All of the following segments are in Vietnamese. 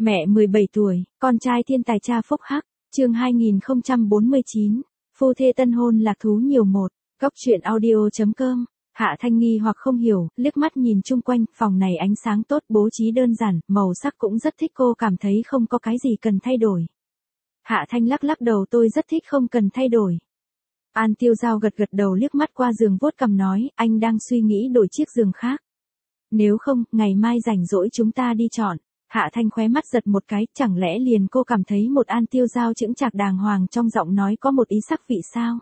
Mẹ 17 tuổi, con trai thiên tài cha phúc hắc, chương 2049, phu thê tân hôn lạc thú nhiều một, góc truyện audio.com. Hạ Thanh nghi hoặc không hiểu, liếc mắt nhìn chung quanh, phòng này ánh sáng tốt, bố trí đơn giản, màu sắc cũng rất thích, cô cảm thấy không có cái gì cần thay đổi. Hạ Thanh lắc lắc đầu, tôi rất thích, không cần thay đổi. An Tiêu Giao gật gật đầu, liếc mắt qua giường vuốt cằm nói, anh đang suy nghĩ đổi chiếc giường khác. Nếu không, ngày mai rảnh rỗi chúng ta đi chọn. Hạ Thanh khóe mắt giật một cái, chẳng lẽ liền cô cảm thấy một An Tiêu Giao chững chạc đàng hoàng trong giọng nói có một ý sắc vị sao?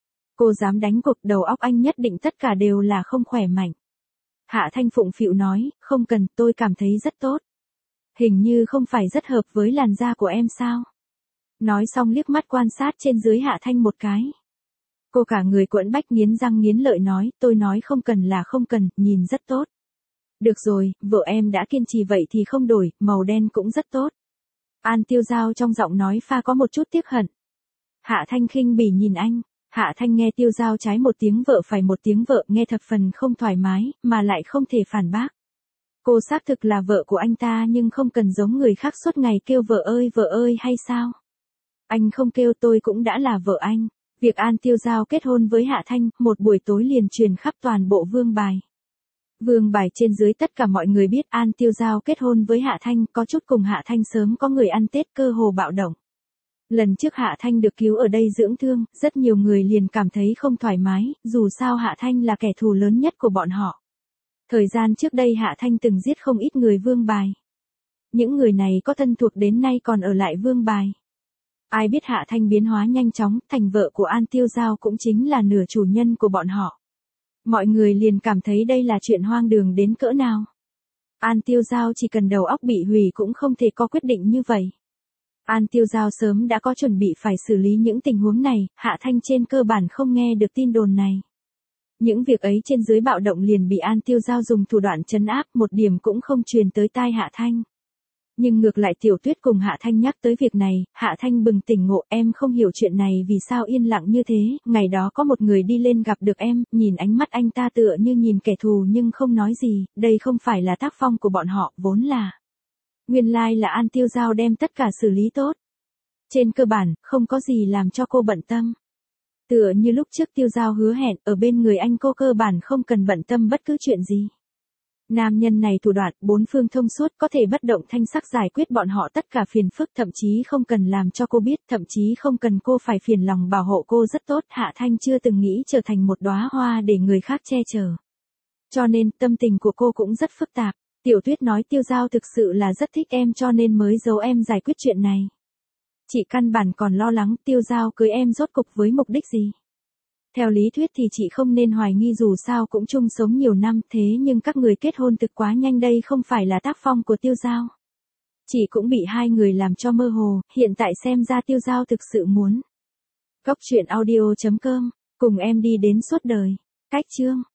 Cô dám đánh cuộc, đầu óc anh nhất định tất cả đều là không khỏe mạnh. Hạ Thanh phụng phịu nói, không cần, tôi cảm thấy rất tốt. Hình như không phải rất hợp với làn da của em sao? Nói xong liếc mắt quan sát trên dưới Hạ Thanh một cái. Cô cả người quẫn bách, nghiến răng nghiến lợi nói, tôi nói không cần là không cần, nhìn rất tốt. Được rồi, vợ em đã kiên trì vậy thì không đổi, màu đen cũng rất tốt. An Tiêu Giao trong giọng nói pha có một chút tiếc hận. Hạ Thanh khinh bỉ nhìn anh. Hạ Thanh nghe Tiêu Giao trái một tiếng vợ phải một tiếng vợ, nghe thập phần không thoải mái, mà lại không thể phản bác. Cô xác thực là vợ của anh ta nhưng không cần giống người khác suốt ngày kêu vợ ơi hay sao? Anh không kêu, tôi cũng đã là vợ anh. Việc An Tiêu Giao kết hôn với Hạ Thanh, một buổi tối liền truyền khắp toàn bộ Vương Bài. Vương Bài trên dưới tất cả mọi người biết An Tiêu Giao kết hôn với Hạ Thanh, có chút cùng Hạ Thanh sớm có người ăn Tết, cơ hồ bạo động. Lần trước Hạ Thanh được cứu ở đây dưỡng thương, rất nhiều người liền cảm thấy không thoải mái, dù sao Hạ Thanh là kẻ thù lớn nhất của bọn họ. Thời gian trước đây Hạ Thanh từng giết không ít người Vương Bài. Những người này có thân thuộc đến nay còn ở lại Vương Bài. Ai biết Hạ Thanh biến hóa nhanh chóng, thành vợ của An Tiêu Giao cũng chính là nửa chủ nhân của bọn họ. Mọi người liền cảm thấy đây là chuyện hoang đường đến cỡ nào. An Tiêu Giao chỉ cần đầu óc bị hủy cũng không thể có quyết định như vậy. An Tiêu Giao sớm đã có chuẩn bị phải xử lý những tình huống này, Hạ Thanh trên cơ bản không nghe được tin đồn này. Những việc ấy trên dưới bạo động liền bị An Tiêu Giao dùng thủ đoạn trấn áp, một điểm cũng không truyền tới tai Hạ Thanh. Nhưng ngược lại Tiểu Tuyết cùng Hạ Thanh nhắc tới việc này, Hạ Thanh bừng tỉnh ngộ, em không hiểu chuyện này vì sao yên lặng như thế, ngày đó có một người đi lên gặp được em, nhìn ánh mắt anh ta tựa như nhìn kẻ thù nhưng không nói gì, đây không phải là tác phong của bọn họ, vốn là. Nguyên lai là An Tiêu Giao đem tất cả xử lý tốt. Trên cơ bản, không có gì làm cho cô bận tâm. Tựa như lúc trước Tiêu Giao hứa hẹn, ở bên người anh cô cơ bản không cần bận tâm bất cứ chuyện gì. Nam nhân này thủ đoạn, bốn phương thông suốt, có thể bất động thanh sắc giải quyết bọn họ tất cả phiền phức, thậm chí không cần làm cho cô biết, thậm chí không cần cô phải phiền lòng bảo hộ cô rất tốt. Hạ Thanh chưa từng nghĩ trở thành một đóa hoa để người khác che chở. Cho nên, tâm tình của cô cũng rất phức tạp. Tiểu Tuyết nói Tiêu Giao thực sự là rất thích em cho nên mới giấu em giải quyết chuyện này. Chị căn bản còn lo lắng Tiêu Giao cưới em rốt cục với mục đích gì. Theo lý thuyết thì chị không nên hoài nghi, dù sao cũng chung sống nhiều năm, thế nhưng các người kết hôn thực quá nhanh, đây không phải là tác phong của Tiêu Giao. Chị cũng bị hai người làm cho mơ hồ, hiện tại xem ra Tiêu Giao thực sự muốn. Góc truyện audio.com, cùng em đi đến suốt đời. Cách chương.